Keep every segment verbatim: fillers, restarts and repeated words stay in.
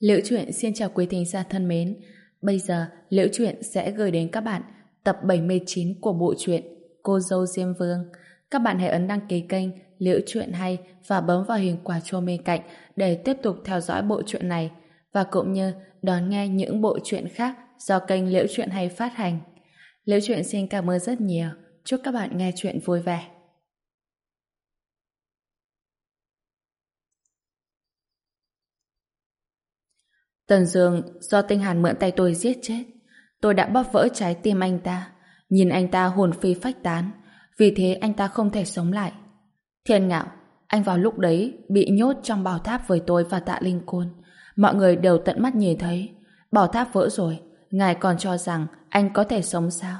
Liễu Chuyện xin chào quý thính giả thân mến. Bây giờ Liễu Chuyện sẽ gửi đến các bạn tập bảy mươi chín của bộ truyện Cô dâu Diêm Vương. Các bạn hãy ấn đăng ký kênh Liễu Chuyện Hay và bấm vào hình quả chuông bên cạnh để tiếp tục theo dõi bộ truyện này, và cũng như đón nghe những bộ truyện khác do kênh Liễu Chuyện Hay phát hành. Liễu Chuyện xin cảm ơn rất nhiều. Chúc các bạn nghe chuyện vui vẻ. Tần Dương do Tinh Hàn mượn tay tôi giết chết. Tôi đã bóp vỡ trái tim anh ta, nhìn anh ta hồn phi phách tán, vì thế anh ta không thể sống lại. Thiên Ngạo, anh vào lúc đấy bị nhốt trong bảo tháp với tôi và Tạ Linh Côn. Mọi người đều tận mắt nhìn thấy. Bảo tháp vỡ rồi, ngài còn cho rằng anh có thể sống sao?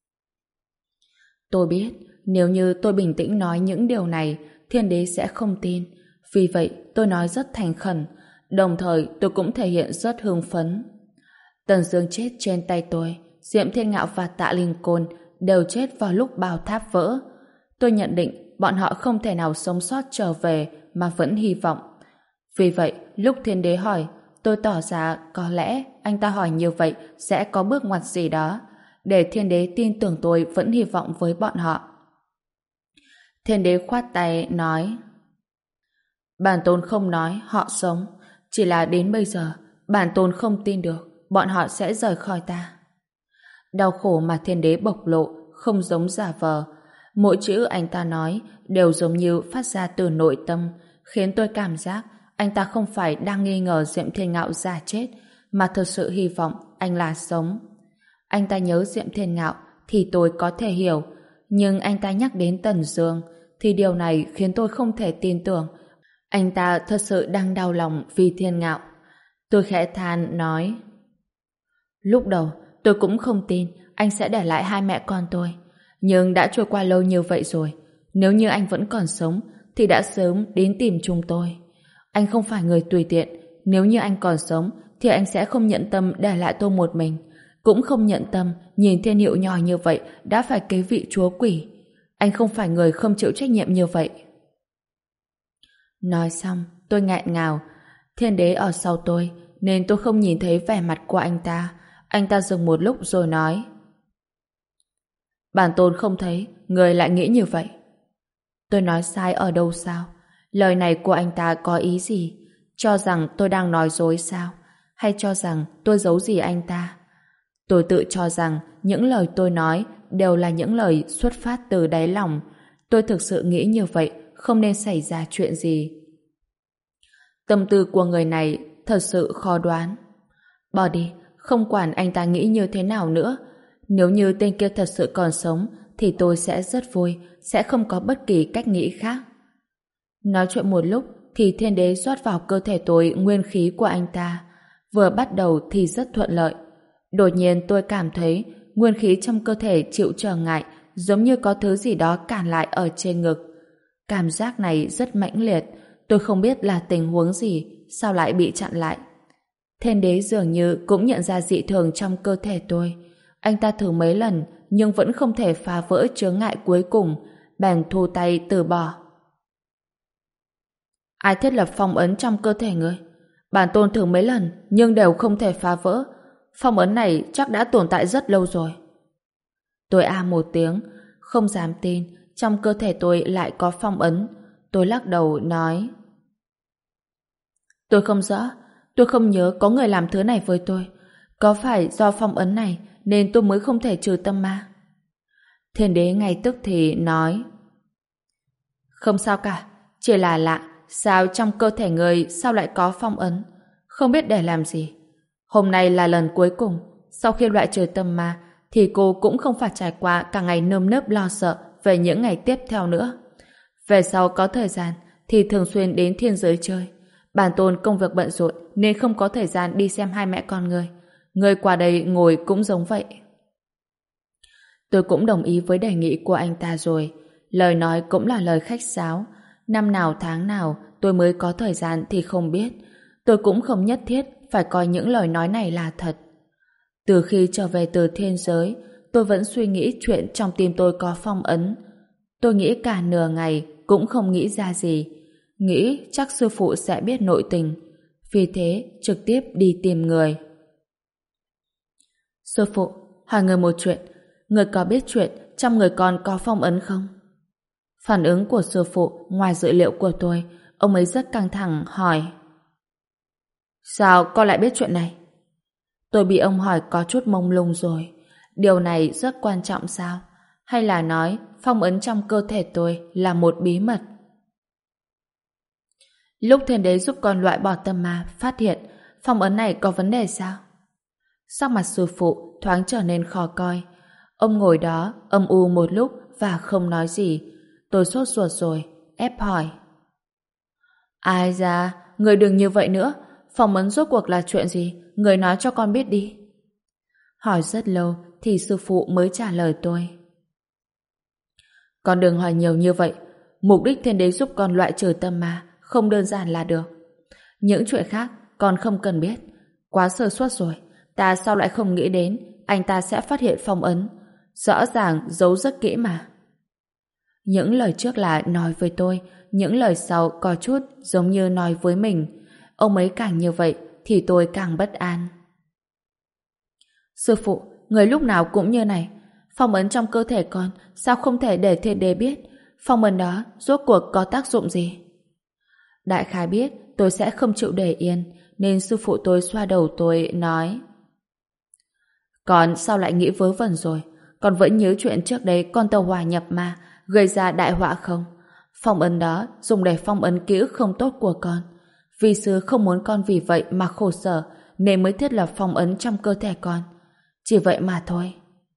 Tôi biết, nếu như tôi bình tĩnh nói những điều này, Thiên Đế sẽ không tin. Vì vậy, tôi nói rất thành khẩn, đồng thời tôi cũng thể hiện rất hưng phấn. Tần Dương chết trên tay tôi, Diệm Thiên Ngạo và Tạ Linh Côn đều chết vào lúc bảo tháp vỡ. Tôi nhận định bọn họ không thể nào sống sót trở về mà vẫn hy vọng. Vì vậy, lúc Thiên Đế hỏi, tôi tỏ ra có lẽ anh ta hỏi như vậy sẽ có bước ngoặt gì đó, để Thiên Đế tin tưởng tôi vẫn hy vọng với bọn họ. Thiên Đế khoát tay nói: Bản tôn không nói họ sống, chỉ là đến bây giờ bản tôn không tin được bọn họ sẽ rời khỏi ta. Đau khổ mà Thiên Đế bộc lộ không giống giả vờ. Mỗi chữ anh ta nói đều giống như phát ra từ nội tâm, khiến tôi cảm giác anh ta không phải đang nghi ngờ Diệm Thiên Ngạo già chết, mà thực sự hy vọng anh là sống. Anh ta nhớ Diệm Thiên Ngạo thì tôi có thể hiểu, nhưng anh ta nhắc đến Tần Dương thì điều này khiến tôi không thể tin tưởng anh ta thật sự đang đau lòng vì Thiên Ngạo. Tôi khẽ than nói: Lúc đầu tôi cũng không tin anh sẽ để lại hai mẹ con tôi, nhưng đã trôi qua lâu như vậy rồi, nếu như anh vẫn còn sống thì đã sớm đến tìm chúng tôi. Anh không phải người tùy tiện, nếu như anh còn sống thì anh sẽ không nhận tâm để lại tôi một mình, cũng không nhận tâm nhìn Thiên Hiệu nhỏ như vậy đã phải kế vị chúa quỷ. Anh không phải người không chịu trách nhiệm như vậy. Nói xong, tôi nghẹn ngào. Thiên Đế ở sau tôi, nên tôi không nhìn thấy vẻ mặt của anh ta. Anh ta dừng một lúc rồi nói: Bản tôn không thấy người lại nghĩ như vậy. Tôi nói sai ở đâu sao? Lời này của anh ta có ý gì? Cho rằng tôi đang nói dối sao? Hay cho rằng tôi giấu gì anh ta? Tôi tự cho rằng những lời tôi nói đều là những lời xuất phát từ đáy lòng. Tôi thực sự nghĩ như vậy không nên xảy ra chuyện gì. Tâm tư của người này thật sự khó đoán. Bỏ đi, không quản anh ta nghĩ như thế nào nữa. Nếu như tên kia thật sự còn sống thì tôi sẽ rất vui, sẽ không có bất kỳ cách nghĩ khác. Nói chuyện một lúc thì Thiên Đế rót vào cơ thể tôi nguyên khí của anh ta. Vừa bắt đầu thì rất thuận lợi. Đột nhiên tôi cảm thấy nguyên khí trong cơ thể chịu trở ngại, giống như có thứ gì đó cản lại ở trên ngực. Cảm giác này rất mãnh liệt, tôi không biết là tình huống gì, sao lại bị chặn lại. Thiên Đế dường như cũng nhận ra dị thường trong cơ thể tôi. Anh ta thử mấy lần nhưng vẫn không thể phá vỡ chướng ngại cuối cùng, bèn thu tay từ bỏ. Ai thiết lập phong ấn trong cơ thể người? Bản tôn thử mấy lần nhưng đều không thể phá vỡ. Phong ấn này chắc đã tồn tại rất lâu rồi. Tôi a một tiếng, không dám tin trong cơ thể tôi lại có phong ấn. Tôi lắc đầu nói: Tôi không rõ, tôi không nhớ có người làm thứ này với tôi. Có phải do phong ấn này nên tôi mới không thể trừ tâm ma? Thiên Đế ngay tức thì nói: Không sao cả, chỉ là lạ, sao trong cơ thể người sao lại có phong ấn? Không biết để làm gì. Hôm nay là lần cuối cùng, sau khi loại trừ tâm ma thì cô cũng không phải trải qua cả ngày nơm nớp lo sợ về những ngày tiếp theo nữa. Về sau có thời gian thì thường xuyên đến thiên giới chơi. Bản tôn công việc bận rộn nên không có thời gian đi xem hai mẹ con người. Người qua đây ngồi cũng giống vậy. Tôi cũng đồng ý với đề nghị của anh ta rồi. Lời nói cũng là lời khách sáo. Năm nào tháng nào tôi mới có thời gian thì không biết. Tôi cũng không nhất thiết phải coi những lời nói này là thật. Từ khi trở về từ thiên giới, tôi vẫn suy nghĩ chuyện trong tim tôi có phong ấn. Tôi nghĩ cả nửa ngày cũng không nghĩ ra gì. Nghĩ chắc sư phụ sẽ biết nội tình. vì thế trực tiếp đi tìm người. Sư phụ, hỏi người một chuyện, người có biết chuyện trong người con có phong ấn không? Phản ứng của sư phụ ngoài dự liệu của tôi, ông ấy rất căng thẳng hỏi. Sao con lại biết chuyện này? Tôi bị ông hỏi có chút mông lung rồi. Điều này rất quan trọng sao? Hay là nói phong ấn trong cơ thể tôi là một bí mật? Lúc thiên đế giúp con loại bỏ tâm ma, phát hiện phong ấn này có vấn đề sao? Sắc mặt sư phụ thoáng trở nên khó coi. Ông ngồi đó âm u một lúc và không nói gì. Tôi sốt ruột rồi, ép hỏi. Ai da, người đừng như vậy nữa. Phong ấn rốt cuộc là chuyện gì? Người nói cho con biết đi. Hỏi rất lâu thì sư phụ mới trả lời tôi. Con đừng hỏi nhiều như vậy. Mục đích thiên đế giúp con loại trừ tâm ma không đơn giản là được. Những chuyện khác con không cần biết. Quá sơ suất rồi. Ta sao lại không nghĩ đến anh ta sẽ phát hiện phong ấn. Rõ ràng giấu rất kỹ mà. Những lời trước là nói với tôi, những lời sau có chút giống như nói với mình. Ông ấy càng như vậy thì tôi càng bất an. Sư phụ, người lúc nào cũng như này. Phong ấn trong cơ thể con sao không thể để thiên đế biết? Phong ấn đó rốt cuộc có tác dụng gì? Đại khái biết tôi sẽ không chịu để yên, nên sư phụ tôi xoa đầu tôi nói. Con sao lại nghĩ vớ vẩn rồi? Con vẫn nhớ chuyện trước đây con tàu hỏa nhập ma gây ra đại họa không? Phong ấn đó dùng để phong ấn ký ức không tốt của con. Vi sư không muốn con vì vậy mà khổ sở, nên mới thiết lập phong ấn trong cơ thể con. Chỉ vậy mà thôi.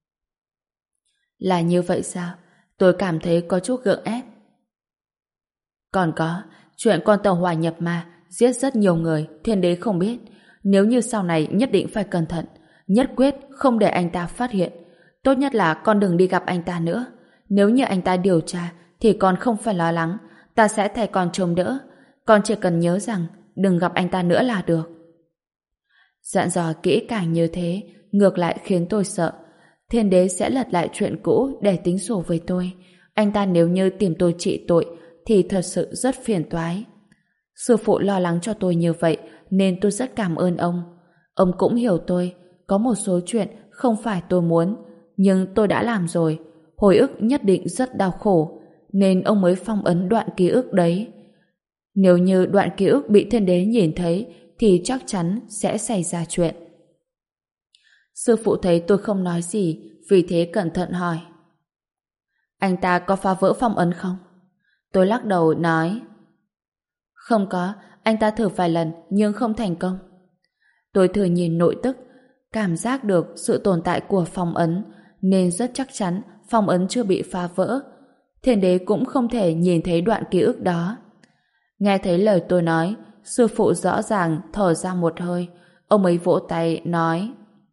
Là như vậy sao? Tôi cảm thấy có chút gượng ép. Còn có, chuyện con tàu hỏa nhập ma giết rất nhiều người, thiên đế không biết. Nếu như sau này nhất định phải cẩn thận, nhất quyết không để anh ta phát hiện. Tốt nhất là con đừng đi gặp anh ta nữa. Nếu như anh ta điều tra thì con không phải lo lắng, ta sẽ thay con trông đỡ. Con chỉ cần nhớ rằng đừng gặp anh ta nữa là được. Dặn dò kỹ càng như thế ngược lại khiến tôi sợ. Thiên đế sẽ lật lại chuyện cũ để tính sổ với tôi. Anh ta nếu như tìm tôi trị tội thì thật sự rất phiền toái. Sư phụ lo lắng cho tôi như vậy nên tôi rất cảm ơn ông. Ông cũng hiểu tôi. Có một số chuyện không phải tôi muốn, nhưng tôi đã làm rồi. Hồi ức nhất định rất đau khổ, nên ông mới phong ấn đoạn ký ức đấy. Nếu như đoạn ký ức bị thiên đế nhìn thấy thì chắc chắn sẽ xảy ra chuyện. Sư phụ thấy tôi không nói gì, vì thế cẩn thận hỏi. Anh ta có phá vỡ phong ấn không? Tôi lắc đầu nói. Không có, anh ta thử vài lần nhưng không thành công. Tôi thử nhìn nội tức, cảm giác được sự tồn tại của phong ấn, nên rất chắc chắn phong ấn chưa bị phá vỡ. Thiên đế cũng không thể nhìn thấy đoạn ký ức đó. Nghe thấy lời tôi nói, sư phụ rõ ràng thở ra một hơi. Ông ấy vỗ tay nói.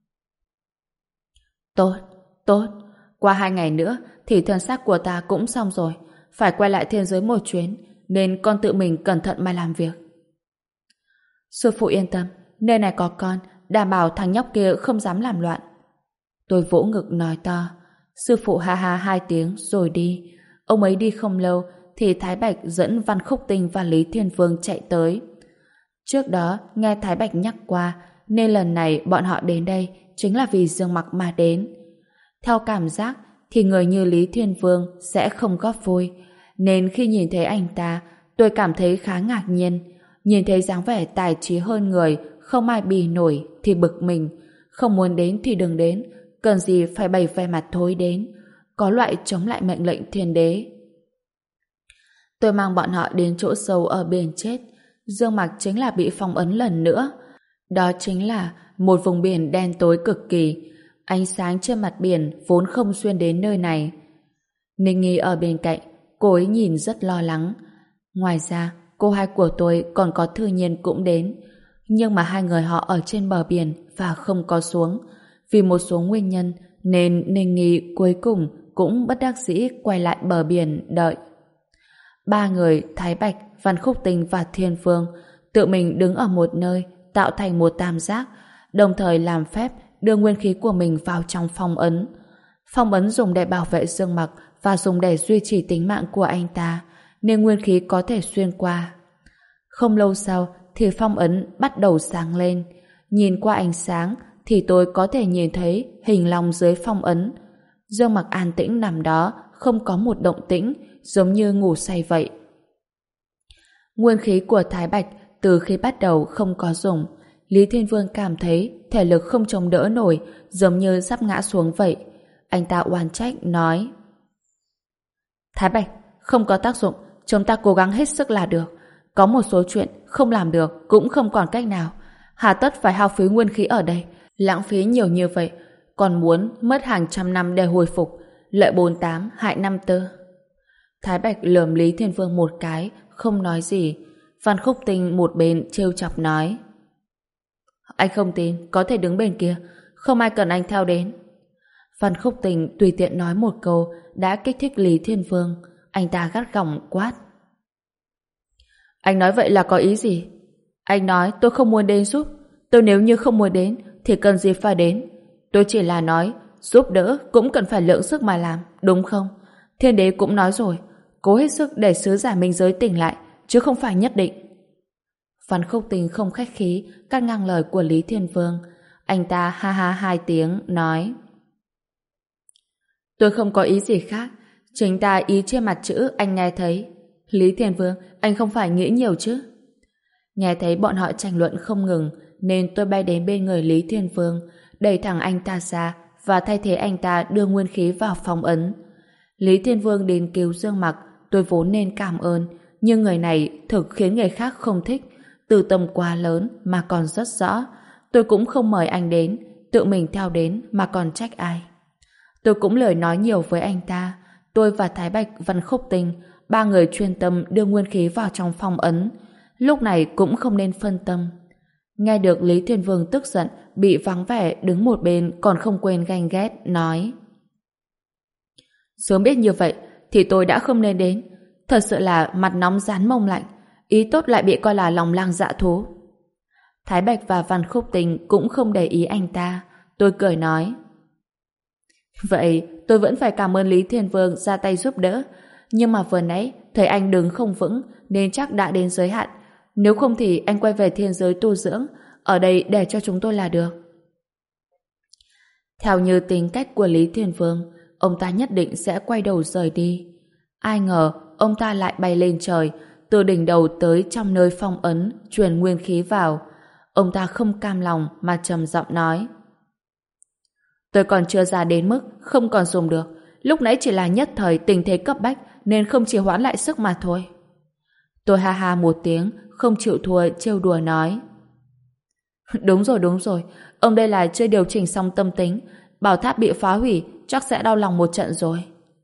Tốt, tốt. Qua hai ngày nữa thì thân xác của ta cũng xong rồi. Phải quay lại thiên giới một chuyến, nên con tự mình cẩn thận mà làm việc. Sư phụ yên tâm, nơi này có con, đảm bảo thằng nhóc kia không dám làm loạn. Tôi vỗ ngực nói to. Sư phụ ha ha hai tiếng rồi đi. Ông ấy đi không lâu thì Thái Bạch dẫn Văn Khúc Tinh và Lý Thiên Vương chạy tới. Trước đó nghe Thái Bạch nhắc qua, nên lần này bọn họ đến đây chính là vì Dương Mặc mà đến. Theo cảm giác thì người như Lý Thiên Vương sẽ không góp vui, nên khi nhìn thấy anh ta, tôi cảm thấy khá ngạc nhiên. Nhìn thấy dáng vẻ tài trí hơn người, không ai bì nổi thì bực mình. Không muốn đến thì đừng đến, cần gì phải bày vẻ mặt thối đến. Có loại chống lại mệnh lệnh thiên đế. Tôi mang bọn họ đến chỗ sâu ở biển chết. Dương Mặc chính là bị phong ấn lần nữa. Đó chính là một vùng biển đen tối cực kỳ. Ánh sáng trên mặt biển vốn không xuyên đến nơi này. Ninh Nghi ở bên cạnh, cô ấy nhìn rất lo lắng. Ngoài ra, cô hai của tôi còn có Thư Nhiên cũng đến. Nhưng mà hai người họ ở trên bờ biển và không có xuống. Vì một số nguyên nhân nên Ninh Nghi cuối cùng cũng bất đắc dĩ quay lại bờ biển đợi. Ba người Thái Bạch, Văn Khúc Tinh và Thiên Vương tự mình đứng ở một nơi tạo thành một tam giác, đồng thời làm phép đưa nguyên khí của mình vào trong phong ấn. Phong ấn dùng để bảo vệ Dương Mặc và dùng để duy trì tính mạng của anh ta, nên nguyên khí có thể xuyên qua. Không lâu sau thì phong ấn bắt đầu sáng lên. Nhìn qua ánh sáng thì tôi có thể nhìn thấy hình long dưới phong ấn. Dương Mặc an tĩnh nằm đó, không có một động tĩnh, giống như ngủ say vậy. Nguyên khí của Thái Bạch từ khi bắt đầu không có dùng. Lý Thiên Vương cảm thấy thể lực không chống đỡ nổi, giống như sắp ngã xuống vậy. Anh ta oan trách nói: Thái Bạch, không có tác dụng, chúng ta cố gắng hết sức là được. Có một số chuyện không làm được cũng không còn cách nào. Hà tất phải hao phí nguyên khí ở đây, lãng phí nhiều như vậy, còn muốn mất hàng trăm năm để hồi phục. Lợi bốn tám hại năm tư. Thái Bạch lườm Lý Thiên Vương một cái, không nói gì. Văn Khúc Tinh một bên trêu chọc nói: Anh không tin, có thể đứng bên kia, không ai cần anh theo đến. Văn Khúc Tinh tùy tiện nói một câu đã kích thích Lý Thiên Vương. Anh ta gắt gỏng quát: Anh nói vậy là có ý gì? Anh nói tôi không muốn đến giúp. Tôi nếu như không muốn đến thì cần gì phải đến? Tôi chỉ là nói giúp đỡ cũng cần phải lượng sức mà làm, đúng không? Thiên đế cũng nói rồi, cố hết sức để sứ giả minh giới tỉnh lại, chứ không phải nhất định. Văn Khúc Tinh không khách khí cắt ngang lời của Lý Thiên Vương. Anh ta ha ha hai tiếng nói: Tôi không có ý gì khác, chính ta ý trên mặt chữ anh nghe thấy. Lý Thiên Vương, anh không phải nghĩ nhiều chứ? Nghe thấy bọn họ tranh luận không ngừng, nên tôi bay đến bên người Lý Thiên Vương, đẩy thẳng anh ta ra và thay thế anh ta đưa nguyên khí vào phong ấn. Lý Thiên Vương đến cứu Dương Mặc, tôi vốn nên cảm ơn, nhưng người này thực khiến người khác không thích, từ tâm quá lớn mà còn rất rõ. Tôi cũng không mời anh đến, tự mình theo đến mà còn trách ai. Tôi cũng lời nói nhiều với anh ta. Tôi và Thái Bạch, Văn Khúc Tinh, ba người chuyên tâm đưa nguyên khí vào trong phong ấn. Lúc này cũng không nên phân tâm. Nghe được Lý Thiên Vương tức giận, bị vắng vẻ đứng một bên còn không quên ganh ghét, nói: Sớm biết như vậy thì tôi đã không nên đến. Thật sự là mặt nóng rán mông lạnh, ý tốt lại bị coi là lòng lang dạ thú. Thái Bạch và Văn Khúc Tinh cũng không để ý anh ta. Tôi cười nói: Vậy tôi vẫn phải cảm ơn Lý Thiên Vương ra tay giúp đỡ, nhưng mà vừa nãy thấy anh đứng không vững nên chắc đã đến giới hạn. Nếu không thì anh quay về thiên giới tu dưỡng, ở đây để cho chúng tôi là được. Theo như tính cách của Lý Thiên Vương, ông ta nhất định sẽ quay đầu rời đi. Ai ngờ ông ta lại bay lên trời, từ đỉnh đầu tới trong nơi phong ấn, truyền nguyên khí vào. Ông ta không cam lòng mà trầm giọng nói: Tôi còn chưa già đến mức không còn dùng được. Lúc nãy chỉ là nhất thời tình thế cấp bách nên không chỉ hoãn lại sức mà thôi. Tôi ha ha một tiếng, không chịu thua, trêu đùa nói: Đúng rồi, đúng rồi. Ông đây là chưa điều chỉnh xong tâm tính. Bảo tháp bị phá hủy, chắc sẽ đau lòng một trận rồi.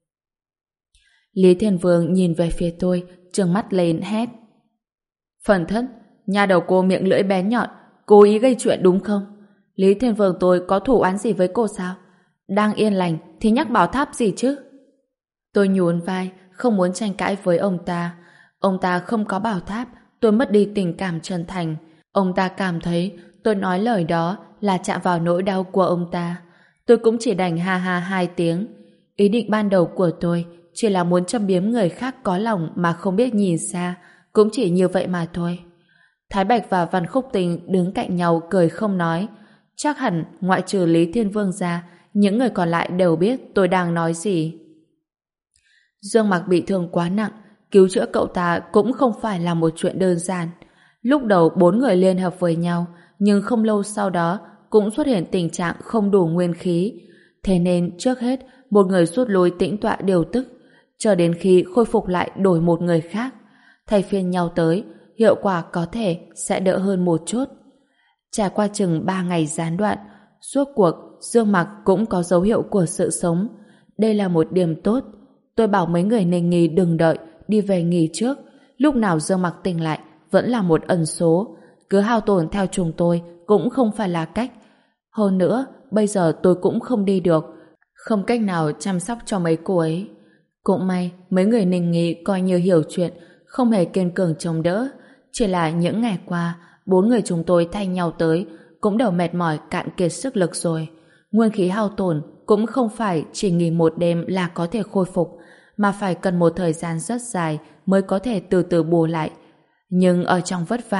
Lý Thiên Vương nhìn về phía tôi, trừng mắt lên hét: Phần thất, nhà đầu cô miệng lưỡi bén nhọn, cố ý gây chuyện đúng không? Lý Thiên Vương tôi có thù oán gì với cô sao? Đang yên lành thì nhắc bảo tháp gì chứ? Tôi nhún vai, không muốn tranh cãi với ông ta. Ông ta không có bảo tháp, tôi mất đi tình cảm chân thành. Ông ta cảm thấy tôi nói lời đó là chạm vào nỗi đau của ông ta. Tôi cũng chỉ đành ha ha hai tiếng. Ý định ban đầu của tôi chỉ là muốn châm biếm người khác có lòng mà không biết nhìn xa, cũng chỉ như vậy mà thôi. Thái Bạch và Văn Khúc Tinh đứng cạnh nhau cười không nói. Chắc hẳn ngoại trừ Lý Thiên Vương ra, những người còn lại đều biết tôi đang nói gì. Dương Mặc bị thương quá nặng, cứu chữa cậu ta cũng không phải là một chuyện đơn giản. Lúc đầu bốn người liên hợp với nhau, nhưng không lâu sau đó cũng xuất hiện tình trạng không đủ nguyên khí. Thế nên trước hết một người rút lui tĩnh tọa điều tức, chờ đến khi khôi phục lại đổi một người khác. Thay phiên nhau tới, hiệu quả có thể sẽ đỡ hơn một chút. Trải qua chừng ba ngày gián đoạn, suốt cuộc Dương Mặc cũng có dấu hiệu của sự sống. Đây là một điểm tốt. Tôi bảo mấy người nên nghỉ đừng đợi, đi về nghỉ trước. Lúc nào Dương Mặc tỉnh lại vẫn là một ẩn số. Cứ hao tổn theo chúng tôi cũng không phải là cách. Hơn nữa, bây giờ tôi cũng không đi được, không cách nào chăm sóc cho mấy cô ấy. Cũng may mấy người Ninh Nghi coi như hiểu chuyện, không hề kiên cường chống đỡ. Chỉ là những ngày qua, bốn người chúng tôi thay nhau tới cũng đều mệt mỏi cạn kiệt sức lực rồi. Nguyên khí hao tổn cũng không phải chỉ nghỉ một đêm là có thể khôi phục, mà phải cần một thời gian rất dài mới có thể từ từ bù lại. Nhưng ở trong vất vả,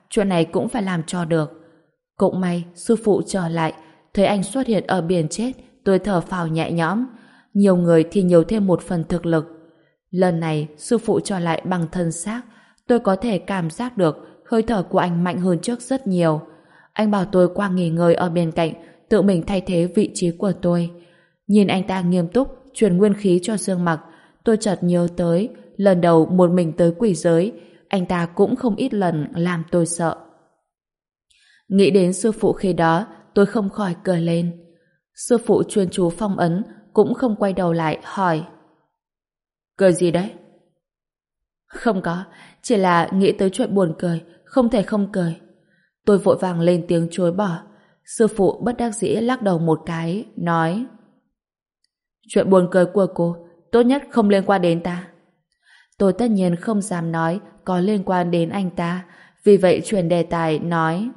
chuyện này cũng phải làm cho được. Cũng may sư phụ trở lại, thấy anh xuất hiện ở biển chết, tôi thở phào nhẹ nhõm. Nhiều người thì nhiều thêm một phần thực lực. Lần này sư phụ trở lại bằng thân xác, tôi có thể cảm giác được hơi thở của anh mạnh hơn trước rất nhiều. Anh bảo tôi qua nghỉ ngơi ở bên cạnh, tự mình thay thế vị trí của tôi. Nhìn anh ta nghiêm túc truyền nguyên khí cho Dương Mặc, tôi chợt nhớ tới lần đầu một mình tới quỷ giới, anh ta cũng không ít lần làm tôi sợ. Nghĩ đến sư phụ khi đó, tôi không khỏi cười lên. Sư phụ chuyên chú phong ấn, cũng không quay đầu lại hỏi: cười gì đấy? Không có, chỉ là nghĩ tới chuyện buồn cười, không thể không cười. Tôi vội vàng lên tiếng chối bỏ. Sư phụ bất đắc dĩ lắc đầu một cái, nói: chuyện buồn cười của cô tốt nhất không liên quan đến ta. Tôi tất nhiên không dám nói có liên quan đến anh ta, vì vậy chuyển đề tài nói: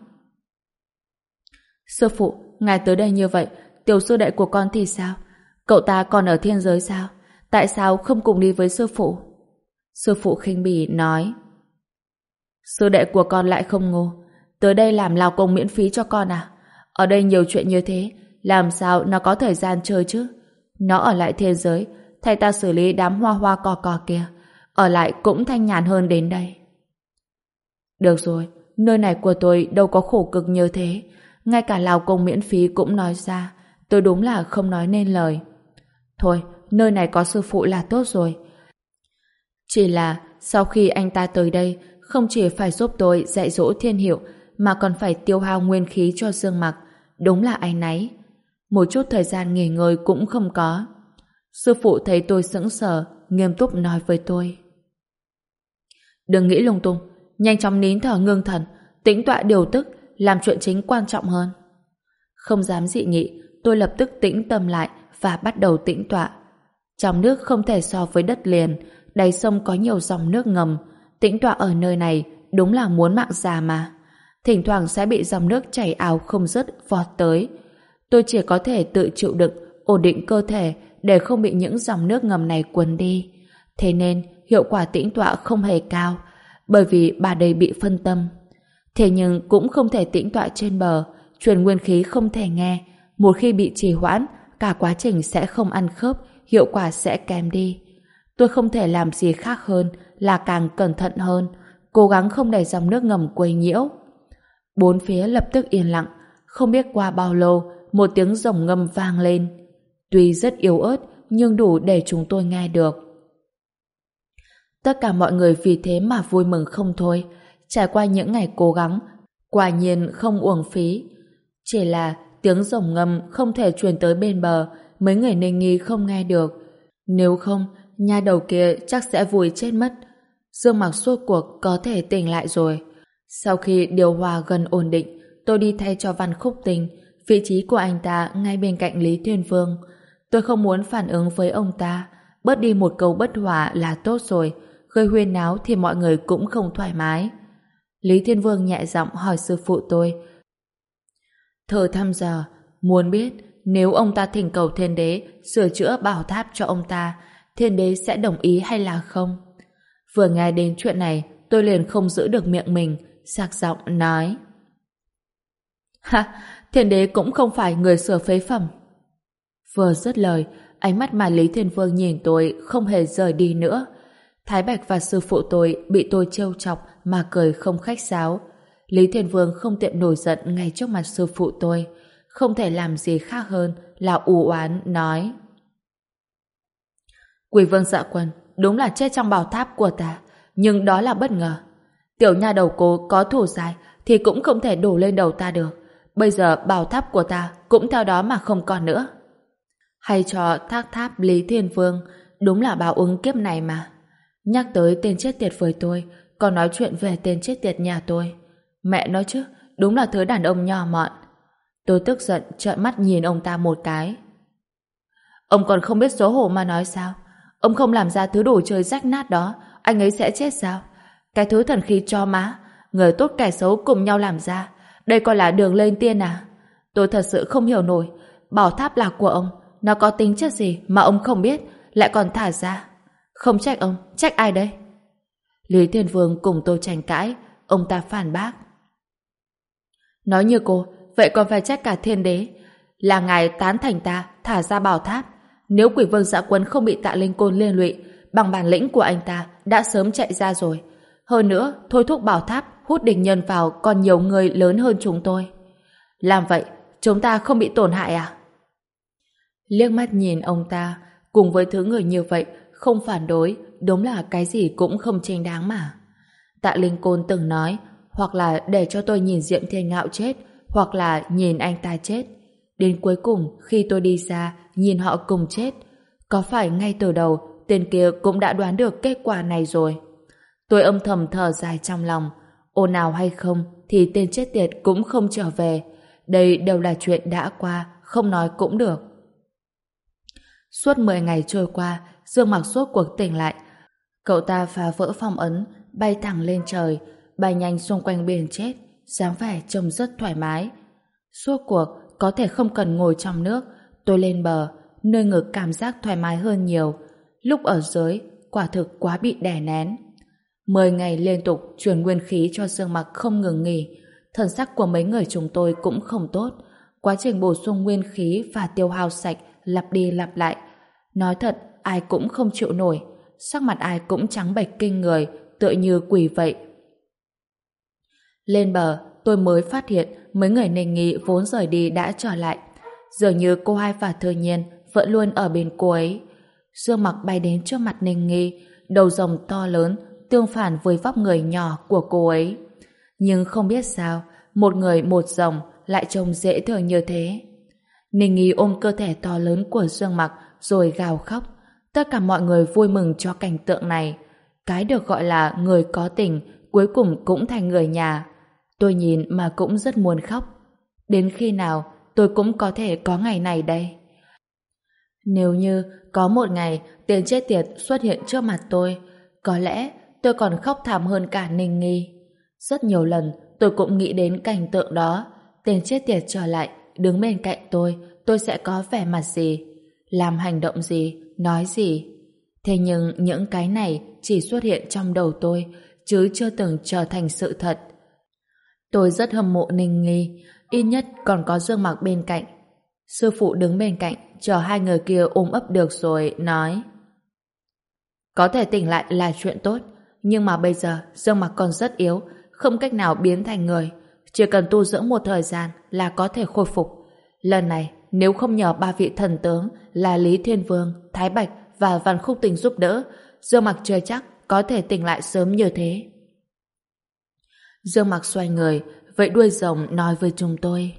sư phụ, ngài tới đây như vậy, tiểu sư đệ của con thì sao? Cậu ta còn ở thiên giới sao? Tại sao không cùng đi với sư phụ? Sư phụ khinh bỉ nói: sư đệ của con lại không ngu, tới đây làm lao công miễn phí cho con à? Ở đây nhiều chuyện như thế, làm sao nó có thời gian chơi chứ? Nó ở lại thiên giới, thay ta xử lý đám hoa hoa cò cò kia, ở lại cũng thanh nhàn hơn đến đây. Được rồi, nơi này của tôi đâu có khổ cực như thế, ngay cả lao công miễn phí cũng nói ra, tôi đúng là không nói nên lời. Thôi, nơi này có sư phụ là tốt rồi. Chỉ là sau khi anh ta tới đây, không chỉ phải giúp tôi dạy dỗ thiên hiệu, mà còn phải tiêu hao nguyên khí cho Dương Mặc, đúng là áy náy. Một chút thời gian nghỉ ngơi cũng không có. Sư phụ thấy tôi sững sờ, nghiêm túc nói với tôi: đừng nghĩ lung tung, nhanh chóng nín thở ngưng thần, tĩnh tọa điều tức, làm chuyện chính quan trọng hơn. Không dám dị nghị, tôi lập tức tĩnh tâm lại và bắt đầu tĩnh tọa. Trong nước không thể so với đất liền, đáy sông có nhiều dòng nước ngầm, tĩnh tọa ở nơi này đúng là muốn mạng già mà. Thỉnh thoảng sẽ bị dòng nước chảy ào không dứt vọt tới. Tôi chỉ có thể tự chịu đựng, ổn định cơ thể để không bị những dòng nước ngầm này cuốn đi. Thế nên hiệu quả tĩnh tọa không hề cao, bởi vì bà đây bị phân tâm. Thế nhưng cũng không thể tĩnh tọa trên bờ, truyền nguyên khí không thể nghe. Một khi bị trì hoãn, cả quá trình sẽ không ăn khớp, hiệu quả sẽ kém đi. Tôi không thể làm gì khác hơn là càng cẩn thận hơn, cố gắng không để dòng nước ngầm quấy nhiễu. Bốn phía lập tức yên lặng, không biết qua bao lâu, một tiếng rồng ngâm vang lên. Tuy rất yếu ớt, nhưng đủ để chúng tôi nghe được. Tất cả mọi người vì thế mà vui mừng không thôi. Trải qua những ngày cố gắng, quả nhiên không uổng phí. Chỉ là tiếng rồng ngâm không thể truyền tới bên bờ, mấy người Ninh Nghi không nghe được. Nếu không, nha đầu kia chắc sẽ vùi chết mất. Dương Mặc suốt cuộc có thể tỉnh lại rồi. Sau khi điều hòa gần ổn định, tôi đi thay cho Văn Khúc Tình. Vị trí của anh ta ngay bên cạnh Lý Thiên Vương. Tôi không muốn phản ứng với ông ta, bớt đi một câu bất hòa là tốt rồi, gây huyên náo thì mọi người cũng không thoải mái. Lý Thiên Vương nhẹ giọng hỏi sư phụ tôi: thử thăm dò, muốn biết nếu ông ta thỉnh cầu thiên đế sửa chữa bảo tháp cho ông ta, thiên đế sẽ đồng ý hay là không? Vừa nghe đến chuyện này, tôi liền không giữ được miệng mình, sạc giọng nói: ha, thiên đế cũng không phải người sửa phế phẩm. Vừa dứt lời, ánh mắt mà Lý Thiên Vương nhìn tôi không hề rời đi nữa. Thái Bạch và sư phụ tôi bị tôi trêu chọc mà cười không khách sáo. Lý Thiên Vương không tiện nổi giận ngay trước mặt sư phụ tôi, không thể làm gì khác hơn là ù oán nói: Quỷ Vương Dạ Quân đúng là chết trong bảo tháp của ta, nhưng đó là bất ngờ. Tiểu nha đầu cô có thủ dài thì cũng không thể đổ lên đầu ta được. Bây giờ bảo tháp của ta cũng theo đó mà không còn nữa. Hay cho thác tháp Lý Thiên Vương, đúng là báo ứng kiếp này mà. Nhắc tới tên chết tiệt với tôi, còn nói chuyện về tên chết tiệt nhà tôi. Mẹ nói chứ, đúng là thứ đàn ông nhỏ mọn. Tôi tức giận trợn mắt nhìn ông ta một cái. Ông còn không biết xấu hổ mà nói sao? Ông không làm ra thứ đồ chơi rách nát đó, anh ấy sẽ chết sao? Cái thứ thần khí cho má, người tốt kẻ xấu cùng nhau làm ra, đây coi là đường lên tiên à? Tôi thật sự không hiểu nổi, bảo tháp là của ông, nó có tính chất gì mà ông không biết, lại còn thả ra. Không trách ông, trách ai đây? Lý Thiên Vương cùng tôi tranh cãi, ông ta phản bác: Nói như cô, vậy còn phải trách cả thiên đế. Là ngài tán thành ta, thả ra bảo tháp. Nếu quỷ vương Dạ Quân không bị Tạ Linh Côn liên lụy, bằng bản lĩnh của anh ta đã sớm chạy ra rồi. Hơn nữa, thôi thúc bảo tháp hút địch nhân vào còn nhiều người lớn hơn chúng tôi. Làm vậy, chúng ta không bị tổn hại à? Liếc mắt nhìn ông ta, cùng với thứ người như vậy, không phản đối, đúng là cái gì cũng không chính đáng mà. Tạ Linh Côn từng nói, hoặc là để cho tôi nhìn Diệm Thiên Ngạo chết, hoặc là nhìn anh ta chết. Đến cuối cùng, khi tôi đi ra, nhìn họ cùng chết. Có phải ngay từ đầu, tên kia cũng đã đoán được kết quả này rồi? Tôi âm thầm thở dài trong lòng. Ồn ào hay không, thì tên chết tiệt cũng không trở về. Đây đều là chuyện đã qua, không nói cũng được. Suốt mười ngày trôi qua, Dương Mặc sốt cuộc tỉnh lại. Cậu ta phá vỡ phong ấn, bay thẳng lên trời, bay nhanh xung quanh biển chết, dáng vẻ trông rất thoải mái. Suốt cuộc, có thể không cần ngồi trong nước, tôi lên bờ, nơi ngực cảm giác thoải mái hơn nhiều. Lúc ở dưới, quả thực quá bị đè nén. Mười ngày liên tục truyền nguyên khí cho Dương Mặc không ngừng nghỉ, thần sắc của mấy người chúng tôi cũng không tốt. Quá trình bổ sung nguyên khí và tiêu hao sạch lặp đi lặp lại. Nói thật, ai cũng không chịu nổi, sắc mặt ai cũng trắng bệch kinh người, tựa như quỷ vậy. Lên bờ, tôi mới phát hiện mấy người Ninh Nghi vốn rời đi đã trở lại. Dường như cô Hai và Thư Nhiên vẫn luôn ở bên cô ấy. Dương Mặc bay đến trước mặt Ninh Nghi, đầu rồng to lớn, tương phản với vóc người nhỏ của cô ấy. Nhưng không biết sao, một người một rồng lại trông dễ thương như thế. Ninh Nghi ôm cơ thể to lớn của Dương Mặc rồi gào khóc. Tất cả mọi người vui mừng cho cảnh tượng này. Cái được gọi là người có tình cuối cùng cũng thành người nhà. Tôi nhìn mà cũng rất muốn khóc. Đến khi nào tôi cũng có thể có ngày này đây? Nếu như có một ngày tên chết tiệt xuất hiện trước mặt tôi, có lẽ tôi còn khóc thảm hơn cả Ninh Nghi. Rất nhiều lần tôi cũng nghĩ đến cảnh tượng đó. Tên chết tiệt trở lại, đứng bên cạnh tôi, tôi sẽ có vẻ mặt gì, làm hành động gì, nói gì. Thế nhưng những cái này chỉ xuất hiện trong đầu tôi, chứ chưa từng trở thành sự thật. Tôi rất hâm mộ Ninh Nghi, ít nhất còn có Dương Mặc bên cạnh. Sư phụ đứng bên cạnh, chờ hai người kia ôm ấp được rồi, nói: có thể tỉnh lại là chuyện tốt, nhưng mà bây giờ Dương Mặc còn rất yếu, không cách nào biến thành người. Chỉ cần tu dưỡng một thời gian là có thể khôi phục. Lần này, nếu không nhờ ba vị thần tướng là Lý Thiên Vương, Thái Bạch và Văn Khúc Tình giúp đỡ, Dương Mặc chưa chắc có thể tỉnh lại sớm như thế. Dương Mặc xoay người, vẫy đuôi rồng nói với chúng tôi: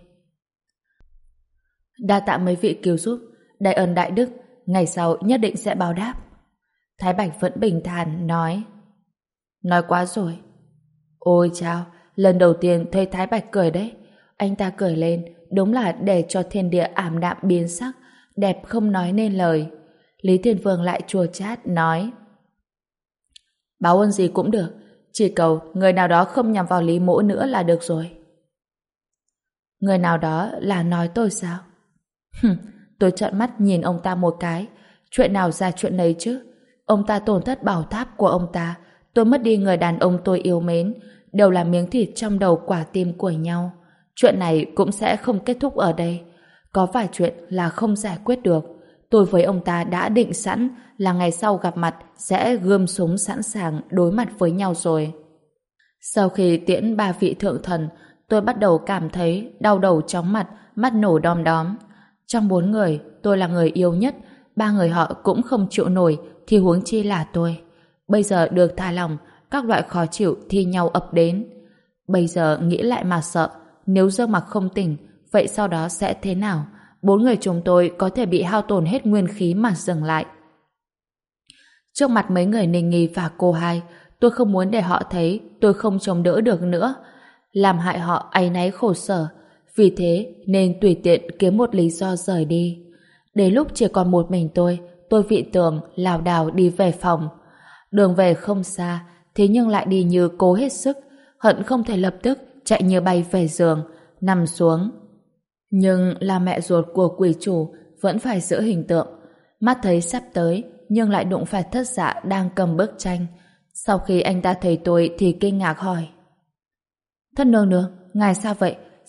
đa tạ mấy vị cứu giúp, đại ân đại đức, ngày sau nhất định sẽ báo đáp. Thái Bạch vẫn bình thản nói: nói quá rồi. Ôi chao, lần đầu tiên thấy Thái Bạch cười đấy. Anh ta cười lên đúng là để cho thiên địa ảm đạm biến sắc, đẹp không nói nên lời. Lý Thiên Vương lại chua chát nói: báo ơn gì cũng được, chỉ cầu người nào đó không nhằm vào Lý Mỗ nữa là được rồi. Người nào đó là nói tôi sao? Hừm, tôi trợn mắt nhìn ông ta một cái. Chuyện nào ra chuyện đấy chứ? Ông ta tổn thất bảo tháp của ông ta, tôi mất đi người đàn ông tôi yêu mến, đều là miếng thịt trong đầu quả tim của nhau. Chuyện này cũng sẽ không kết thúc ở đây. Có vài chuyện là không giải quyết được. Tôi với ông ta đã định sẵn là ngày sau gặp mặt sẽ gươm súng sẵn sàng đối mặt với nhau rồi. Sau khi tiễn ba vị thượng thần, tôi bắt đầu cảm thấy đau đầu chóng mặt, mắt nổ đom đóm. Trong bốn người, tôi là người yêu nhất, ba người họ cũng không chịu nổi, thì huống chi là tôi. Bây giờ được thả lòng, các loại khó chịu thi nhau ập đến. Bây giờ nghĩ lại mà sợ, nếu Dương Mặc không tỉnh, vậy sau đó sẽ thế nào? Bốn người chúng tôi có thể bị hao tổn hết nguyên khí mà dừng lại. Trước mặt mấy người Ninh Nghi và cô Hai, tôi không muốn để họ thấy tôi không chống đỡ được nữa, làm hại họ áy náy khổ sở. Vì thế nên tùy tiện kiếm một lý do rời đi. Đến lúc chỉ còn một mình tôi, tôi vị tường lảo đảo đi về phòng. Đường về không xa, thế nhưng lại đi như cố hết sức, hận không thể lập tức chạy như bay về giường, nằm xuống. Nhưng là mẹ ruột của quỷ chủ vẫn phải giữ hình tượng. Mắt thấy sắp tới, nhưng lại đụng phải Thất Dạ đang cầm bức tranh. Sau khi anh ta thấy tôi thì kinh ngạc hỏi: Thất nương nương, ngài sao vậy?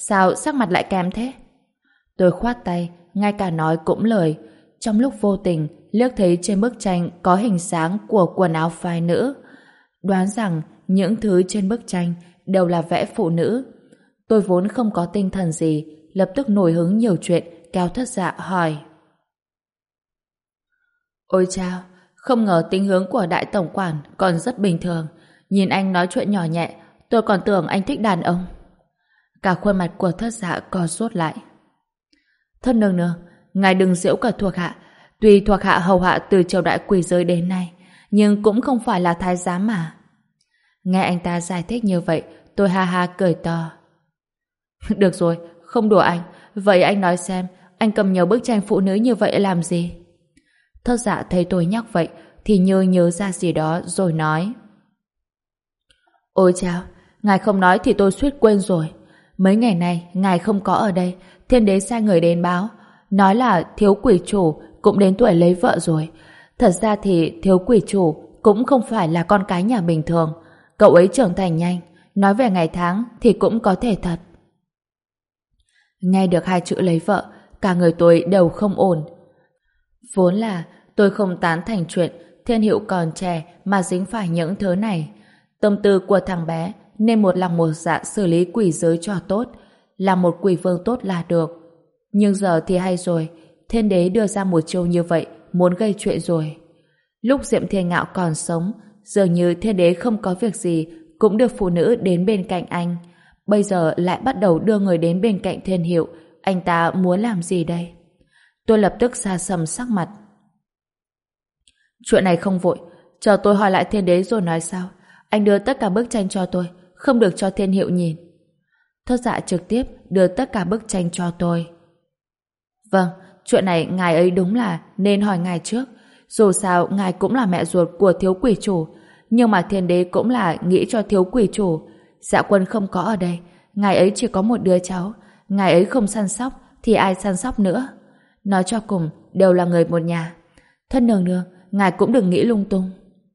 sao sắc mặt lại kém thế? Tôi khoát tay, ngay cả nói cũng lời. Trong lúc vô tình, liếc thấy trên bức tranh có hình dáng của quần áo phái nữ. Đoán rằng những thứ trên bức tranh đều là vẽ phụ nữ. Tôi vốn không có tinh thần gì, lập tức nổi hứng nhiều chuyện, kéo Thất Dạ hỏi. Ôi chao, không ngờ tính hướng của đại tổng quản còn rất bình thường. Nhìn anh nói chuyện nhỏ nhẹ, tôi còn tưởng anh thích đàn ông. Cả khuôn mặt của Thất Dạ co rút lại. Thất nương nương, ngài đừng giễu cả thuộc hạ. Tuy thuộc hạ hầu hạ từ triều đại quỷ giới đến nay, nhưng cũng không phải là thái giám mà. Nghe anh ta giải thích như vậy, tôi ha ha cười to. Được rồi, không đùa anh. Vậy anh nói xem, anh cầm nhiều bức tranh phụ nữ như vậy làm gì? Thất Dạ thấy tôi nhắc vậy, thì như nhớ ra gì đó rồi nói. Ôi chao, ngài không nói thì tôi suýt quên rồi. Mấy ngày nay, ngài không có ở đây, thiên đế sai người đến báo. Nói là thiếu quỷ chủ cũng đến tuổi lấy vợ rồi. Thật ra thì thiếu quỷ chủ cũng không phải là con cái nhà bình thường. Cậu ấy trưởng thành nhanh, nói về ngày tháng thì cũng có thể thật. Nghe được hai chữ lấy vợ, cả người tôi đều không ổn. Vốn là tôi không tán thành chuyện Thiên Hiệu còn trẻ mà dính phải những thứ này. Tâm tư của thằng bé nên một lòng một dạ xử lý quỷ giới cho tốt, làm một quỷ vương tốt là được. Nhưng giờ thì hay rồi, thiên đế đưa ra một chiêu như vậy, muốn gây chuyện rồi. Lúc Diệm Thiên Ngạo còn sống, dường như thiên đế không có việc gì cũng được phụ nữ đến bên cạnh anh. Bây giờ lại bắt đầu đưa người đến bên cạnh Thiên Hiệu, anh ta muốn làm gì đây? Tôi lập tức xa sầm sắc mặt. Chuyện này không vội, chờ tôi hỏi lại thiên đế rồi nói sao. Anh đưa tất cả bức tranh cho tôi, không được cho Thiên Hiệu nhìn. Thất Dạ trực tiếp đưa tất cả bức tranh cho tôi. Vâng, chuyện này ngài ấy đúng là nên hỏi ngài trước. Dù sao ngài cũng là mẹ ruột của thiếu quỷ chủ, nhưng mà thiên đế cũng là nghĩ cho thiếu quỷ chủ. Dạ Quân không có ở đây, ngài ấy chỉ có một đứa cháu, ngài ấy không săn sóc thì ai săn sóc nữa. Nói cho cùng đều là người một nhà. Thân nương nương, ngài cũng đừng nghĩ lung tung.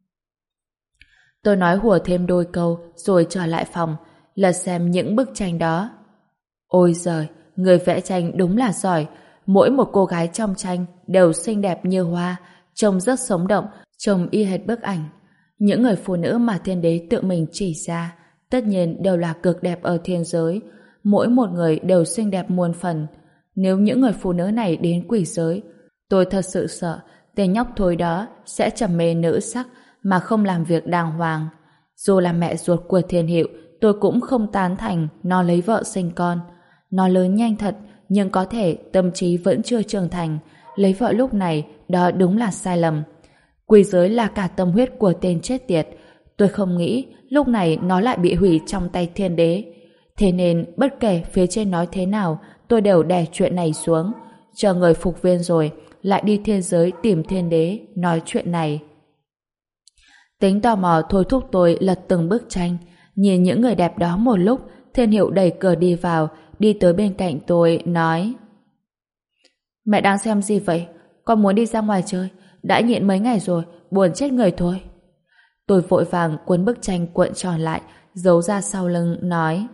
Tôi nói hùa thêm đôi câu rồi trở lại phòng, lật xem những bức tranh đó. Ôi giời, người vẽ tranh đúng là giỏi. Mỗi một cô gái trong tranh đều xinh đẹp như hoa, trông rất sống động, trông y hệt bức ảnh. Những người phụ nữ mà thiên đế tự mình chỉ ra, tất nhiên đều là cực đẹp ở thiên giới. Mỗi một người đều xinh đẹp muôn phần. Nếu những người phụ nữ này đến quỷ giới, tôi thật sự sợ tên nhóc thối đó sẽ trầm mê nữ sắc mà không làm việc đàng hoàng. Dù là mẹ ruột của Thiên Hiệu, tôi cũng không tán thành nó lấy vợ sinh con. Nó lớn nhanh thật, nhưng có thể tâm trí vẫn chưa trưởng thành. Lấy vợ lúc này, đó đúng là sai lầm. Quỷ giới là cả tâm huyết của tên chết tiệt. Tôi không nghĩ lúc này nó lại bị hủy trong tay thiên đế. Thế nên bất kể phía trên nói thế nào, tôi đều đè chuyện này xuống. Chờ người phục viên rồi, lại đi thiên giới tìm thiên đế, nói chuyện này. Tính tò mò thôi thúc tôi lật từng bức tranh. Nhìn những người đẹp đó một lúc, Thiên Hiệu đẩy cửa đi vào, đi tới bên cạnh tôi, nói: Mẹ đang xem gì vậy? Con muốn đi ra ngoài chơi. Đã nhịn mấy ngày rồi, buồn chết người thôi. Tôi vội vàng cuốn bức tranh cuộn tròn lại, giấu ra sau lưng, nói: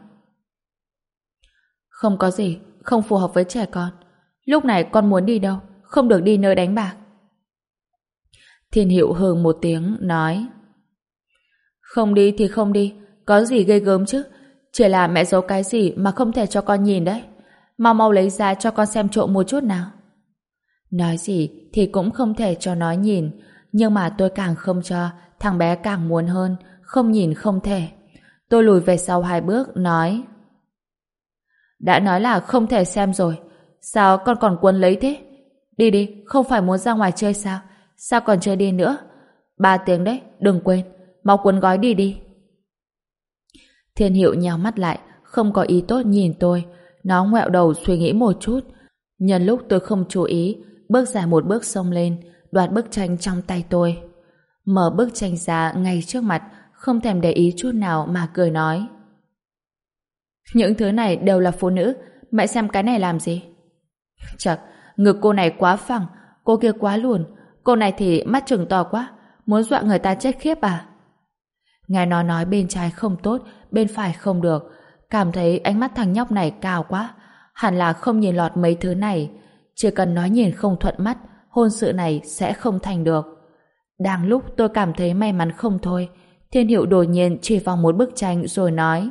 Không có gì, không phù hợp với trẻ con. Lúc này con muốn đi đâu? Không được đi nơi đánh bạc. Thiên Hiệu hừ một tiếng, nói: Không đi thì không đi, có gì ghê gớm chứ. Chỉ là mẹ giấu cái gì mà không thể cho con nhìn đấy. Mau mau lấy ra cho con xem trộm một chút nào. Nói gì thì cũng không thể cho nó nhìn, nhưng mà tôi càng không cho, thằng bé càng muốn hơn, không nhìn không thể. Tôi lùi về sau hai bước, nói: Đã nói là không thể xem rồi, sao con còn quấn lấy thế? Đi đi, không phải muốn ra ngoài chơi sao? Sao còn chơi đi nữa? Ba tiếng đấy, đừng quên, mau cuốn gói đi đi. Thiên Hiệu nhào mắt lại, không có ý tốt nhìn tôi. Nó ngoẹo đầu suy nghĩ một chút. Nhân lúc tôi không chú ý, bước dài một bước xông lên, đoạt bức tranh trong tay tôi. Mở bức tranh ra ngay trước mặt, không thèm để ý chút nào mà cười nói: Những thứ này đều là phụ nữ, mẹ xem cái này làm gì? Chật, ngực cô này quá phẳng, cô kia quá lùn, cô này thì mắt trừng to quá, muốn dọa người ta chết khiếp à? Nghe nó nói bên trái không tốt, bên phải không được. Cảm thấy ánh mắt thằng nhóc này cao quá, hẳn là không nhìn lọt mấy thứ này. Chỉ cần nói nhìn không thuận mắt, hôn sự này sẽ không thành được. Đang lúc tôi cảm thấy may mắn không thôi, Thiên Hiệu đột nhiên chỉ vào một bức tranh rồi nói: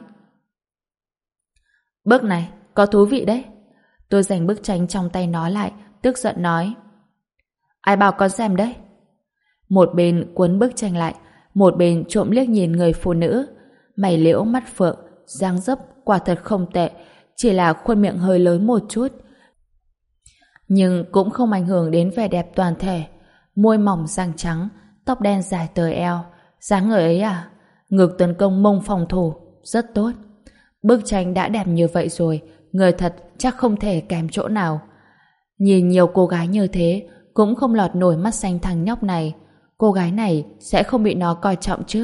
Bức này, có thú vị đấy. Tôi giành bức tranh trong tay nó lại, tức giận nói: Ai bảo con xem đấy? Một bên cuốn bức tranh lại, một bên trộm liếc nhìn người phụ nữ. Mày liễu mắt phượng, dáng dấp quả thật không tệ, chỉ là khuôn miệng hơi lớn một chút. Nhưng cũng không ảnh hưởng đến vẻ đẹp toàn thể. Môi mỏng răng trắng, tóc đen dài tới eo. Dáng người ấy à? Ngực tấn công mông phòng thủ, rất tốt. Bức tranh đã đẹp như vậy rồi, người thật chắc không thể kém chỗ nào. Nhìn nhiều cô gái như thế, cũng không lọt nổi mắt xanh thằng nhóc này. Cô gái này sẽ không bị nó coi trọng chứ?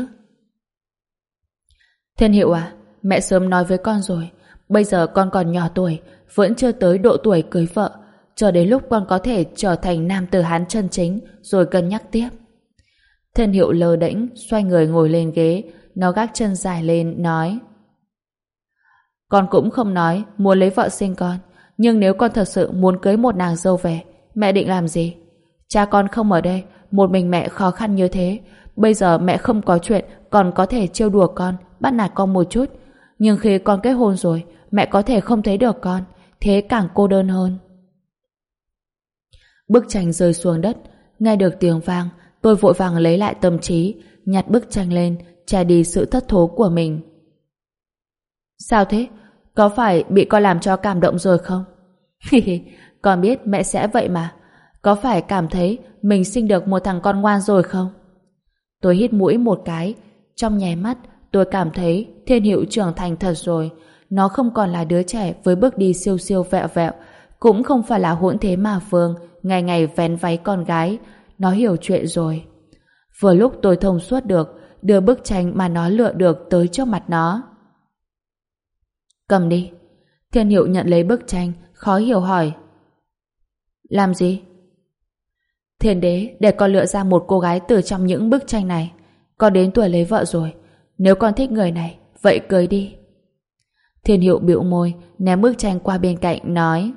Thiên Hiệu à, mẹ sớm nói với con rồi, bây giờ con còn nhỏ tuổi, vẫn chưa tới độ tuổi cưới vợ, chờ đến lúc con có thể trở thành nam tử Hán chân chính rồi cân nhắc tiếp. Thiên Hiệu lơ đễnh xoay người ngồi lên ghế, nó gác chân dài lên nói: Con cũng không nói muốn lấy vợ sinh con, nhưng nếu con thật sự muốn cưới một nàng dâu về, mẹ định làm gì? Cha con không ở đây, một mình mẹ khó khăn như thế, bây giờ mẹ không có chuyện còn có thể trêu đùa con, bắt nạt con một chút, nhưng khi con kết hôn rồi, mẹ có thể không thấy được con, thế càng cô đơn hơn. Bức tranh rơi xuống đất, nghe được tiếng vang, tôi vội vàng lấy lại tâm trí, nhặt bức tranh lên, che đi sự thất thố của mình. Sao thế? Có phải bị con làm cho cảm động rồi không? Con biết mẹ sẽ vậy mà. Có phải cảm thấy mình sinh được một thằng con ngoan rồi không? Tôi hít mũi một cái, trong nháy mắt tôi cảm thấy Thiên Hiệu trưởng thành thật rồi. Nó không còn là đứa trẻ với bước đi siêu siêu vẹo vẹo, cũng không phải là hỗn thế mà Phương ngày ngày vén váy con gái. Nó hiểu chuyện rồi. Vừa lúc tôi thông suốt được, đưa bức tranh mà nó lựa được tới trước mặt nó. Cầm đi. Thiên Hiệu nhận lấy bức tranh, khó hiểu hỏi: Làm gì? Thiên đế để con lựa ra một cô gái từ trong những bức tranh này. Con đến tuổi lấy vợ rồi, nếu con thích người này, vậy cưới đi. Thiên Hiệu bĩu môi, ném bức tranh qua bên cạnh, nói: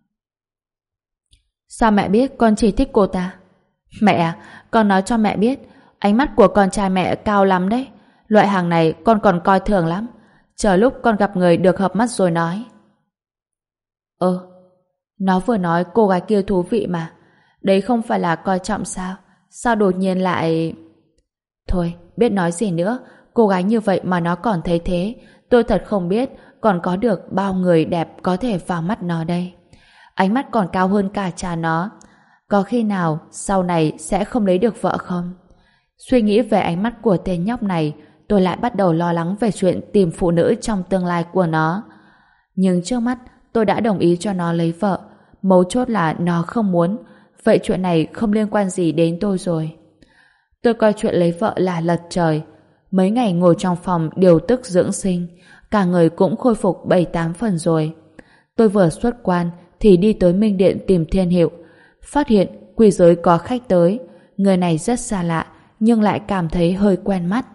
Sao mẹ biết con chỉ thích cô ta? Mẹ à, con nói cho mẹ biết, ánh mắt của con trai mẹ cao lắm đấy. Loại hàng này con còn coi thường lắm. Chờ lúc con gặp người được hợp mắt rồi nói. Ơ, nó vừa nói cô gái kia thú vị mà. Đấy không phải là coi trọng sao? Sao đột nhiên lại... Thôi, biết nói gì nữa, cô gái như vậy mà nó còn thấy thế. Tôi thật không biết còn có được bao người đẹp có thể vào mắt nó đây. Ánh mắt còn cao hơn cả cha nó. Có khi nào sau này sẽ không lấy được vợ không? Suy nghĩ về ánh mắt của tên nhóc này, tôi lại bắt đầu lo lắng về chuyện tìm phụ nữ trong tương lai của nó. Nhưng trước mắt tôi đã đồng ý cho nó lấy vợ. Mấu chốt là nó không muốn. Vậy chuyện này không liên quan gì đến tôi rồi. Tôi coi chuyện lấy vợ là lật trời. Mấy ngày ngồi trong phòng điều tức dưỡng sinh, cả người cũng khôi phục bảy tám phần rồi. Tôi vừa xuất quan thì đi tới Minh Điện tìm Thiên Hiệu. Phát hiện quỷ giới có khách tới. Người này rất xa lạ, nhưng lại cảm thấy hơi quen mắt.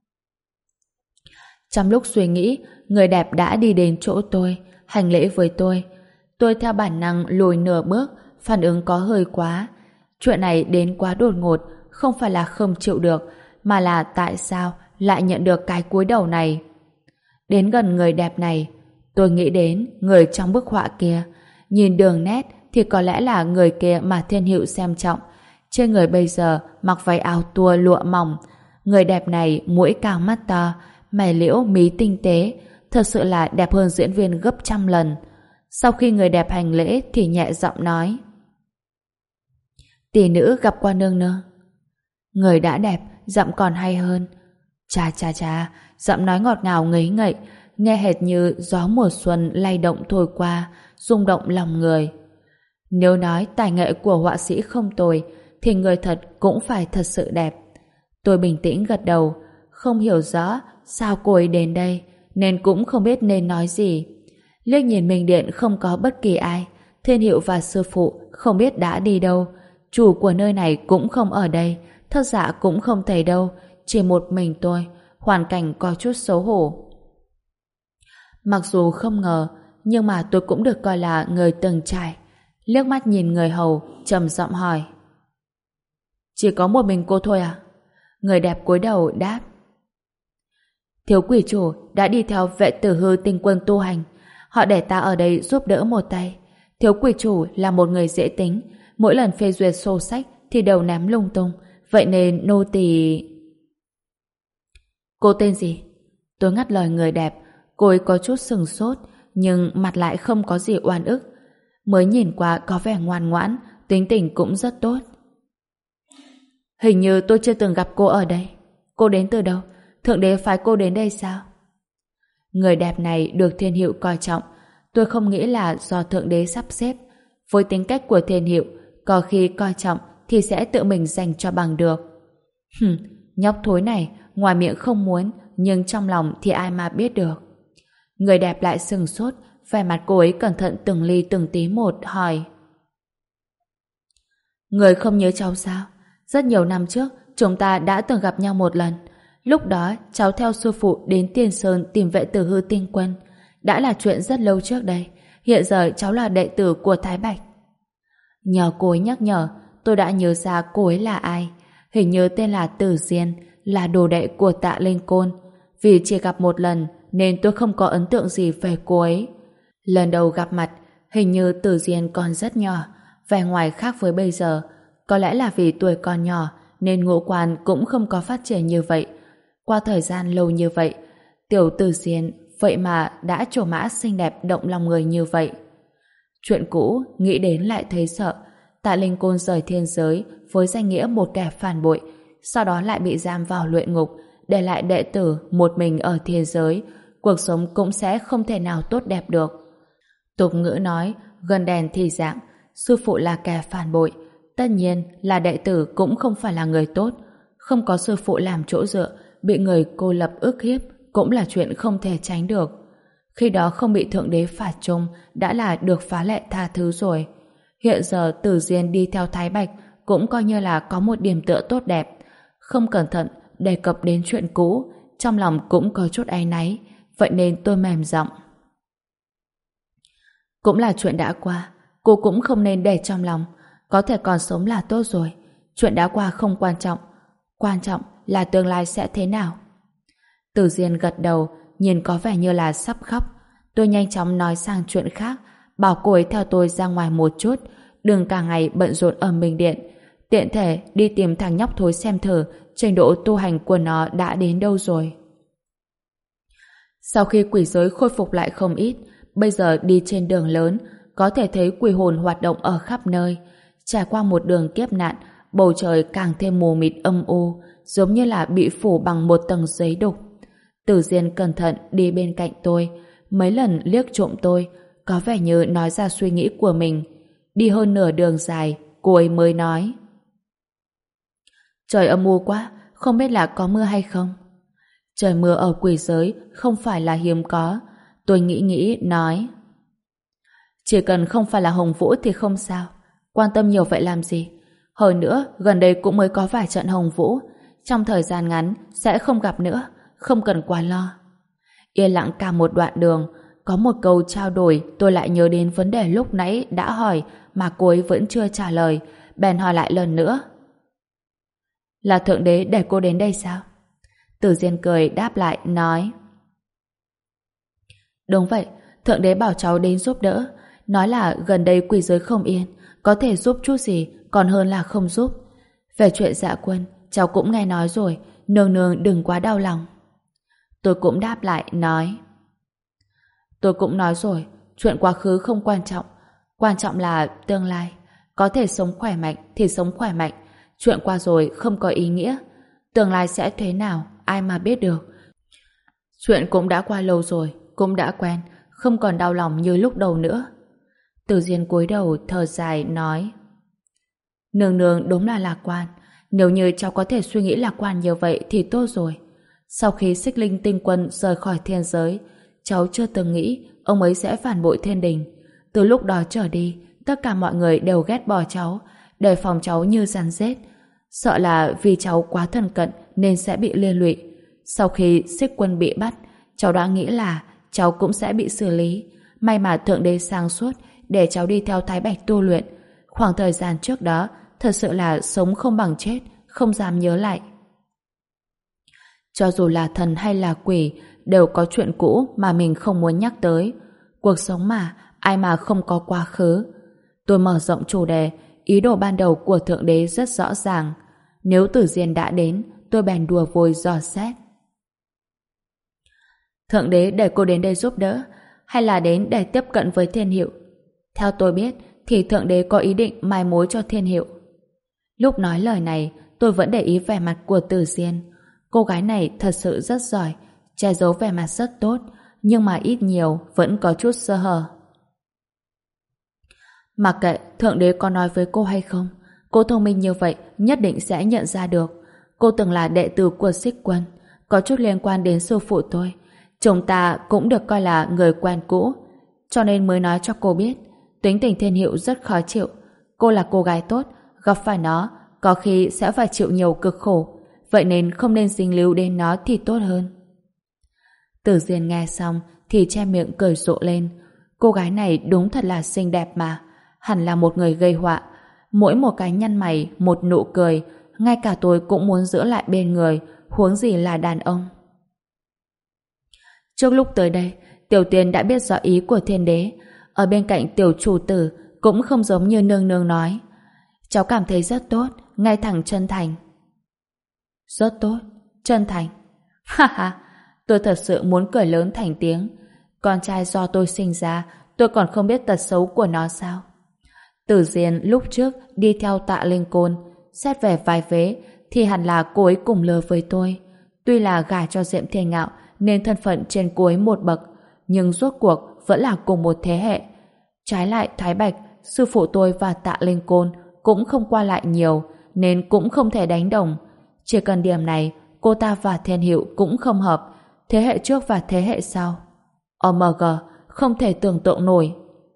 Trong lúc suy nghĩ, người đẹp đã đi đến chỗ tôi, hành lễ với tôi. Tôi theo bản năng lùi nửa bước, phản ứng có hơi quá. Chuyện này đến quá đột ngột, không phải là không chịu được, mà là tại sao lại nhận được cái cúi đầu này. Đến gần người đẹp này, tôi nghĩ đến người trong bức họa kia. Nhìn đường nét thì có lẽ là người kia mà Thiên Hiệu xem trọng. Trên người bây giờ mặc váy áo tua lụa mỏng. Người đẹp này mũi cao mắt to, mày liễu mí tinh tế, thật sự là đẹp hơn diễn viên gấp trăm lần. Sau khi người đẹp hành lễ thì nhẹ giọng nói: Tỷ nữ gặp qua nương nương. Người đã đẹp, giọng còn hay hơn. Chà chà chà, giọng nói ngọt ngào ngấy ngậy, nghe hệt như gió mùa xuân lay động thổi qua, rung động lòng người. Nếu nói tài nghệ của họa sĩ không tồi, thì người thật cũng phải thật sự đẹp. Tôi bình tĩnh gật đầu, không hiểu rõ sao cô ấy đến đây, nên cũng không biết nên nói gì. Liếc nhìn Minh Điện không có bất kỳ ai, Thiên Hiệu và sư phụ không biết đã đi đâu, chủ của nơi này cũng không ở đây, thất dạ cũng không thấy đâu, chỉ một mình tôi, hoàn cảnh có chút xấu hổ. Mặc dù không ngờ, nhưng mà tôi cũng được coi là người từng trải. Liếc mắt nhìn người hầu, trầm giọng hỏi. Chỉ có một mình cô thôi à? Người đẹp cúi đầu đáp. Thiếu quỷ chủ đã đi theo vệ tử hư tinh quân tu hành. Họ để ta ở đây giúp đỡ một tay. Thiếu quỷ chủ là một người dễ tính. Mỗi lần phê duyệt sổ sách thì đều ném lung tung. Vậy nên nô tỳ... Cô tên gì? Tôi ngắt lời người đẹp. Cô ấy có chút sừng sốt, nhưng mặt lại không có gì oan ức. Mới nhìn qua có vẻ ngoan ngoãn, tính tình cũng rất tốt. Hình như tôi chưa từng gặp cô ở đây. Cô đến từ đâu? Thượng đế phái cô đến đây sao? Người đẹp này được Thiên Hiệu coi trọng. Tôi không nghĩ là do Thượng đế sắp xếp. Với tính cách của Thiên Hiệu, có khi coi trọng thì sẽ tự mình dành cho bằng được. Hừm, nhóc thối này, ngoài miệng không muốn, nhưng trong lòng thì ai mà biết được. Người đẹp lại sừng sốt, vẻ mặt cô ấy cẩn thận từng ly từng tí một, hỏi. Người không nhớ cháu sao? Rất nhiều năm trước, chúng ta đã từng gặp nhau một lần. Lúc đó, cháu theo sư phụ đến Tiên Sơn tìm vệ tử hư tinh quân. Đã là chuyện rất lâu trước đây. Hiện giờ cháu là đệ tử của Thái Bạch. Nhờ cô ấy nhắc nhở, tôi đã nhớ ra cô ấy là ai. Hình như tên là Tử Diên, là đồ đệ của Tạ Linh Côn. Vì chỉ gặp một lần, nên tôi không có ấn tượng gì về cô ấy. Lần đầu gặp mặt, hình như Tử Diên còn rất nhỏ, vẻ ngoài khác với bây giờ. Có lẽ là vì tuổi còn nhỏ, nên ngũ quan cũng không có phát triển như vậy. Qua thời gian lâu như vậy, tiểu Tử Diên vậy mà đã trổ mã xinh đẹp động lòng người như vậy. Chuyện cũ, nghĩ đến lại thấy sợ. Tạ Linh Côn rời thiên giới với danh nghĩa một kẻ phản bội, sau đó lại bị giam vào luyện ngục, để lại đệ tử một mình ở thiên giới. Cuộc sống cũng sẽ không thể nào tốt đẹp được. Tục ngữ nói, gần đèn thì rạng, sư phụ là kẻ phản bội. Tất nhiên là đệ tử cũng không phải là người tốt. Không có sư phụ làm chỗ dựa, bị người cô lập ức hiếp cũng là chuyện không thể tránh được. Khi đó không bị Thượng Đế phạt chung đã là được phá lệ tha thứ rồi. Hiện giờ Tử Diên đi theo Thái Bạch cũng coi như là có một điểm tựa tốt đẹp. Không cẩn thận đề cập đến chuyện cũ, trong lòng cũng có chút áy náy, vậy nên tôi mềm giọng. Cũng là chuyện đã qua, cô cũng không nên để trong lòng. Có thể còn sống là tốt rồi. Chuyện đã qua không quan trọng, quan trọng là tương lai sẽ thế nào. Tử Diên gật đầu, nhìn có vẻ như là sắp khóc. Tôi nhanh chóng nói sang chuyện khác, bảo cô ấy theo tôi ra ngoài một chút, đừng cả ngày bận rộn ở Minh Điện. Tiện thể đi tìm thằng nhóc thối xem thử trình độ tu hành của nó đã đến đâu rồi. Sau khi quỷ giới khôi phục lại không ít, bây giờ đi trên đường lớn, có thể thấy quỷ hồn hoạt động ở khắp nơi. Trải qua một đường kiếp nạn, bầu trời càng thêm mù mịt âm u, giống như là bị phủ bằng một tầng giấy đục. Tử Diên cẩn thận đi bên cạnh tôi, mấy lần liếc trộm tôi, có vẻ như nói ra suy nghĩ của mình. Đi hơn nửa đường dài, cô ấy mới nói. Trời âm u quá, không biết là có mưa hay không? Trời mưa ở quỷ giới không phải là hiếm có. Tôi nghĩ nghĩ, nói. Chỉ cần không phải là Hồng Vũ thì không sao. Quan tâm nhiều vậy làm gì? Hơn nữa, gần đây cũng mới có vài trận Hồng Vũ. Trong thời gian ngắn, sẽ không gặp nữa. Không cần quá lo. Yên lặng cả một đoạn đường, có một câu trao đổi tôi lại nhớ đến vấn đề lúc nãy đã hỏi mà cô ấy vẫn chưa trả lời. Bèn hỏi lại lần nữa. Là Thượng Đế để cô đến đây sao? Tử Diên cười đáp lại, nói. Đúng vậy, Thượng Đế bảo cháu đến giúp đỡ. Nói là gần đây quỷ giới không yên, có thể giúp chút gì còn hơn là không giúp. Về chuyện Dạ Quân, cháu cũng nghe nói rồi, nương nương đừng quá đau lòng. Tôi cũng đáp lại, nói. Tôi cũng nói rồi, chuyện quá khứ không quan trọng, quan trọng là tương lai. Có thể sống khỏe mạnh thì sống khỏe mạnh, chuyện qua rồi không có ý nghĩa. Tương lai sẽ thế nào, ai mà biết được. Chuyện cũng đã qua lâu rồi, cũng đã quen, không còn đau lòng như lúc đầu nữa. Tử Diên cúi đầu thở dài nói. Nương nương đúng là lạc quan. Nếu như cháu có thể suy nghĩ lạc quan như vậy thì tốt rồi. Sau khi Xích Linh Tinh Quân rời khỏi thiên giới, cháu chưa từng nghĩ ông ấy sẽ phản bội thiên đình. Từ lúc đó trở đi, tất cả mọi người đều ghét bỏ cháu, đề phòng cháu như rắn rết. Sợ là vì cháu quá thân cận nên sẽ bị liên lụy. Sau khi Xích Quân bị bắt, cháu đã nghĩ là cháu cũng sẽ bị xử lý. May mà Thượng Đế sáng suốt để cháu đi theo Thái Bạch tu luyện. Khoảng thời gian trước đó thật sự là sống không bằng chết, không dám nhớ lại. Cho dù là thần hay là quỷ, đều có chuyện cũ mà mình không muốn nhắc tới. Cuộc sống mà, ai mà không có quá khứ. Tôi mở rộng chủ đề, ý đồ ban đầu của Thượng Đế rất rõ ràng. Nếu Tử Diên đã đến, tôi bèn đùa vui dò xét. Thượng Đế để cô đến đây giúp đỡ, hay là đến để tiếp cận với Thiên Hiệu? Theo tôi biết, thì Thượng Đế có ý định mai mối cho Thiên Hiệu. Lúc nói lời này, tôi vẫn để ý vẻ mặt của Tử Diên. Cô gái này thật sự rất giỏi, che giấu vẻ mặt rất tốt, nhưng mà ít nhiều vẫn có chút sơ hở. Mặc kệ Thượng Đế có nói với cô hay không, cô thông minh như vậy nhất định sẽ nhận ra được. Cô từng là đệ tử của Xích Quân, có chút liên quan đến sư phụ tôi. Chúng ta cũng được coi là người quen cũ, cho nên mới nói cho cô biết. Tính tình Thiên Hiệu rất khó chịu. Cô là cô gái tốt, gặp phải nó có khi sẽ phải chịu nhiều cực khổ, vậy nên không nên dính líu đến nó thì tốt hơn. Tử Diên nghe xong thì che miệng cười rộ lên. Cô gái này đúng thật là xinh đẹp mà, hẳn là một người gây họa. Mỗi một cái nhăn mày, một nụ cười, ngay cả tôi cũng muốn giữ lại bên người, huống gì là đàn ông. Trước lúc tới đây, Tiểu Tiên đã biết rõ ý của Thiên Đế. Ở bên cạnh tiểu chủ tử cũng không giống như nương nương nói. Cháu cảm thấy rất tốt, ngay thẳng chân thành. Rất tốt, chân thành. Ha ha, tôi thật sự muốn cười lớn thành tiếng. Con trai do tôi sinh ra, tôi còn không biết tật xấu của nó sao? Tử Diên lúc trước đi theo Tạ Linh Côn, xét về vài vế thì hẳn là cô ấy cùng lứa với tôi. Tuy là gả cho Diệm Thiên Ngạo nên thân phận trên cô ấy một bậc, nhưng rốt cuộc vẫn là cùng một thế hệ. Trái lại Thái Bạch, sư phụ tôi và Tạ Linh Côn cũng không qua lại nhiều, nên cũng không thể đánh đồng. Chỉ cần điểm này, cô ta và Thiên Hiệu cũng không hợp, thế hệ trước và thế hệ sau. ô em giê, không thể tưởng tượng nổi.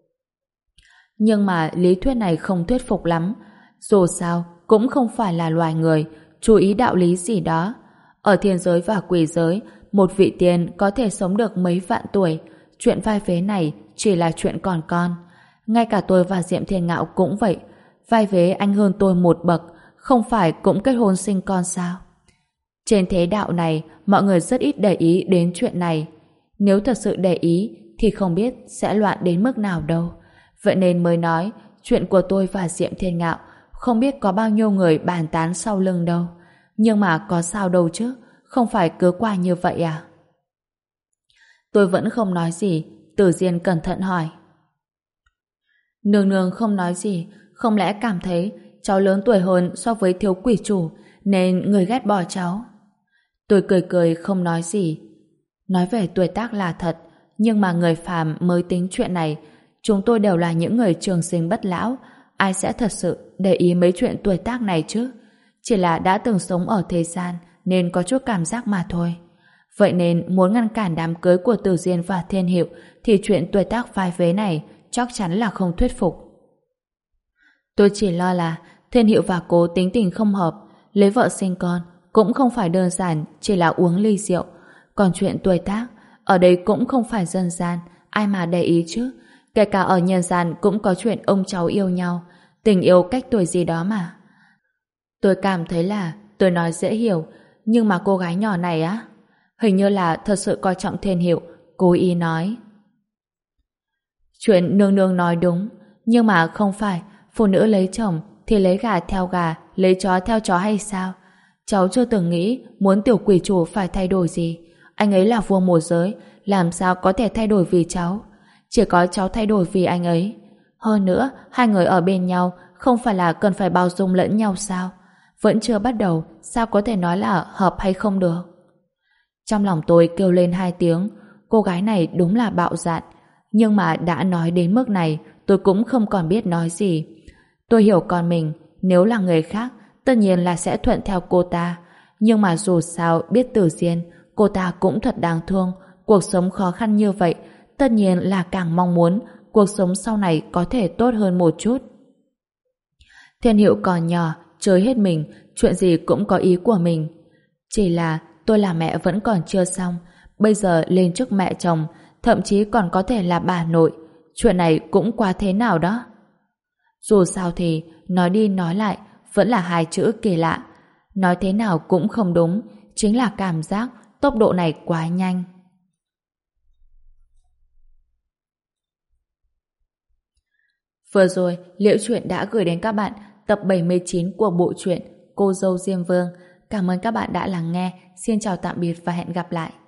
Nhưng mà lý thuyết này không thuyết phục lắm. Dù sao, cũng không phải là loài người, chú ý đạo lý gì đó. Ở thiên giới và quỷ giới, một vị tiên có thể sống được mấy vạn tuổi. Chuyện vai vế này chỉ là chuyện còn con. Ngay cả tôi và Diệm Thiên Ngạo cũng vậy. Vai vế anh hơn tôi một bậc, không phải cũng kết hôn sinh con sao? Trên thế đạo này, mọi người rất ít để ý đến chuyện này. Nếu thật sự để ý, thì không biết sẽ loạn đến mức nào đâu. Vậy nên mới nói, chuyện của tôi và Diệm Thiên Ngạo không biết có bao nhiêu người bàn tán sau lưng đâu. Nhưng mà có sao đâu chứ, không phải cứ qua như vậy à? Tôi vẫn không nói gì, Tử Diên cẩn thận hỏi. Nương nương không nói gì, không lẽ cảm thấy cháu lớn tuổi hơn so với thiếu quỷ chủ nên người ghét bỏ cháu? Tôi cười cười không nói gì. Nói về tuổi tác là thật, nhưng mà người phàm mới tính chuyện này. Chúng tôi đều là những người trường sinh bất lão, ai sẽ thật sự để ý mấy chuyện tuổi tác này chứ? Chỉ là đã từng sống ở thế gian nên có chút cảm giác mà thôi. Vậy nên muốn ngăn cản đám cưới của Tử Diên và Thiên Hiệu thì chuyện tuổi tác vai vế này chắc chắn là không thuyết phục. Tôi chỉ lo là Thiên Hiệu và cô tính tình không hợp, lấy vợ sinh con cũng không phải đơn giản chỉ là uống ly rượu. Còn chuyện tuổi tác ở đây cũng không phải dân gian, ai mà để ý chứ? Kể cả ở nhân gian cũng có chuyện ông cháu yêu nhau, tình yêu cách tuổi gì đó mà. Tôi cảm thấy là tôi nói dễ hiểu, nhưng mà cô gái nhỏ này á, hình như là thật sự coi trọng Thiên Hiệu, cố ý nói. Chuyện nương nương nói đúng, nhưng mà không phải phụ nữ lấy chồng thì lấy gà theo gà, lấy chó theo chó hay sao? Cháu chưa từng nghĩ muốn tiểu quỷ chủ phải thay đổi gì. Anh ấy là vua một giới, làm sao có thể thay đổi vì cháu? Chỉ có cháu thay đổi vì anh ấy. Hơn nữa, hai người ở bên nhau không phải là cần phải bao dung lẫn nhau sao? Vẫn chưa bắt đầu, sao có thể nói là hợp hay không được? Trong lòng tôi kêu lên hai tiếng, cô gái này đúng là bạo dạn. Nhưng mà đã nói đến mức này, tôi cũng không còn biết nói gì. Tôi hiểu con mình, nếu là người khác, tất nhiên là sẽ thuận theo cô ta. Nhưng mà dù sao biết Tử Diên, cô ta cũng thật đáng thương. Cuộc sống khó khăn như vậy, tất nhiên là càng mong muốn cuộc sống sau này có thể tốt hơn một chút. Thiên Hiệu còn nhỏ, chơi hết mình, chuyện gì cũng có ý của mình. Chỉ là tôi là mẹ vẫn còn chưa xong, bây giờ lên chức mẹ chồng, thậm chí còn có thể là bà nội. Chuyện này cũng quá thế nào đó. Dù sao thì, nói đi nói lại, vẫn là hai chữ kỳ lạ. Nói thế nào cũng không đúng, chính là cảm giác tốc độ này quá nhanh. Vừa rồi, Liễu Chuyện đã gửi đến các bạn tập bảy mươi chín của bộ truyện Cô dâu Diêm Vương. Cảm ơn các bạn đã lắng nghe. Xin chào tạm biệt và hẹn gặp lại.